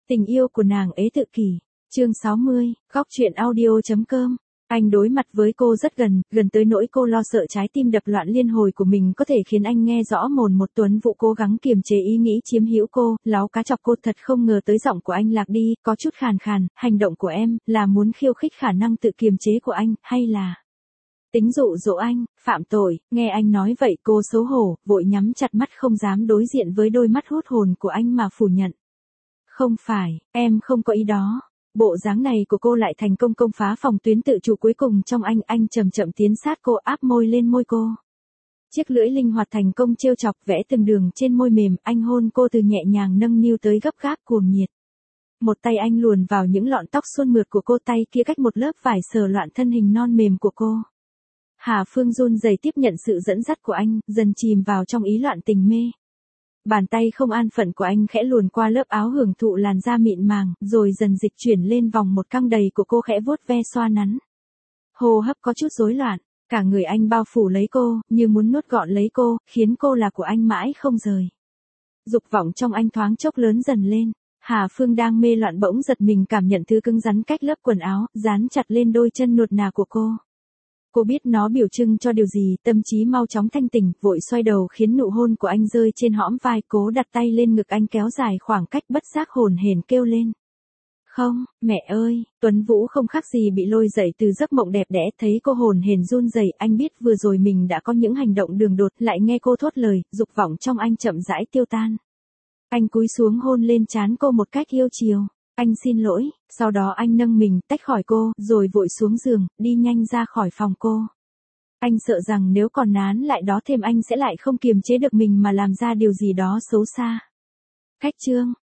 Tình yêu của nàng ế tự kỷ. Chương 60, góc truyện audio.com. Anh đối mặt với cô rất gần tới nỗi cô lo sợ trái tim đập loạn liên hồi của mình có thể khiến anh nghe rõ mồn một. Tuấn Vũ cố gắng kiềm chế ý nghĩ chiếm hữu cô, láu cá chọc cô. Thật không ngờ tới giọng của anh lạc đi, có chút khàn khàn. Hành động của em là muốn khiêu khích khả năng tự kiềm chế của anh, hay là tính dụ dỗ anh, phạm tội? Nghe anh nói vậy cô xấu hổ, vội nhắm chặt mắt không dám đối diện với đôi mắt hút hồn của anh mà phủ nhận. Không phải, em không có ý đó. Bộ dáng này của cô lại thành công phá phòng tuyến tự chủ cuối cùng trong anh chậm chậm tiến sát cô, áp môi lên môi cô. Chiếc lưỡi linh hoạt thành công trêu chọc vẽ từng đường trên môi mềm, anh hôn cô từ nhẹ nhàng nâng niu tới gấp gáp cuồng nhiệt. Một tay anh luồn vào những lọn tóc suôn mượt của cô, tay kia cách một lớp vải sờ loạn thân hình non mềm của cô. Hà Phương run rẩy tiếp nhận sự dẫn dắt của anh, dần chìm vào trong ý loạn tình mê. Bàn tay không an phận của anh khẽ luồn qua lớp áo hưởng thụ làn da mịn màng, rồi dần dịch chuyển lên vòng một căng đầy của cô, khẽ vuốt ve xoa nắn. Hô hấp có chút rối loạn, cả người anh bao phủ lấy cô, như muốn nuốt gọn lấy cô, khiến cô là của anh mãi không rời. Dục vọng trong anh thoáng chốc lớn dần lên. Hà Phương đang mê loạn bỗng giật mình cảm nhận thứ cứng rắn cách lớp quần áo, dán chặt lên đôi chân nuột nà của cô. Cô biết nó biểu trưng cho điều gì, tâm trí mau chóng thanh tỉnh, vội xoay đầu khiến nụ hôn của anh rơi trên hõm vai, cố đặt tay lên ngực anh kéo dài khoảng cách, bất giác hồn hển kêu lên. Không, mẹ ơi! Tuấn Vũ không khác gì bị lôi dậy từ giấc mộng đẹp đẽ, thấy cô hồn hển run rẩy, anh biết vừa rồi mình đã có những hành động đường đột, lại nghe cô thốt lời, dục vọng trong anh chậm rãi tiêu tan. Anh cúi xuống hôn lên trán cô một cách yêu chiều. Anh xin lỗi, sau đó anh nâng mình tách khỏi cô, rồi vội xuống giường, đi nhanh ra khỏi phòng cô. Anh sợ rằng nếu còn nán lại đó thêm anh sẽ lại không kiềm chế được mình mà làm ra điều gì đó xấu xa. Khách chương.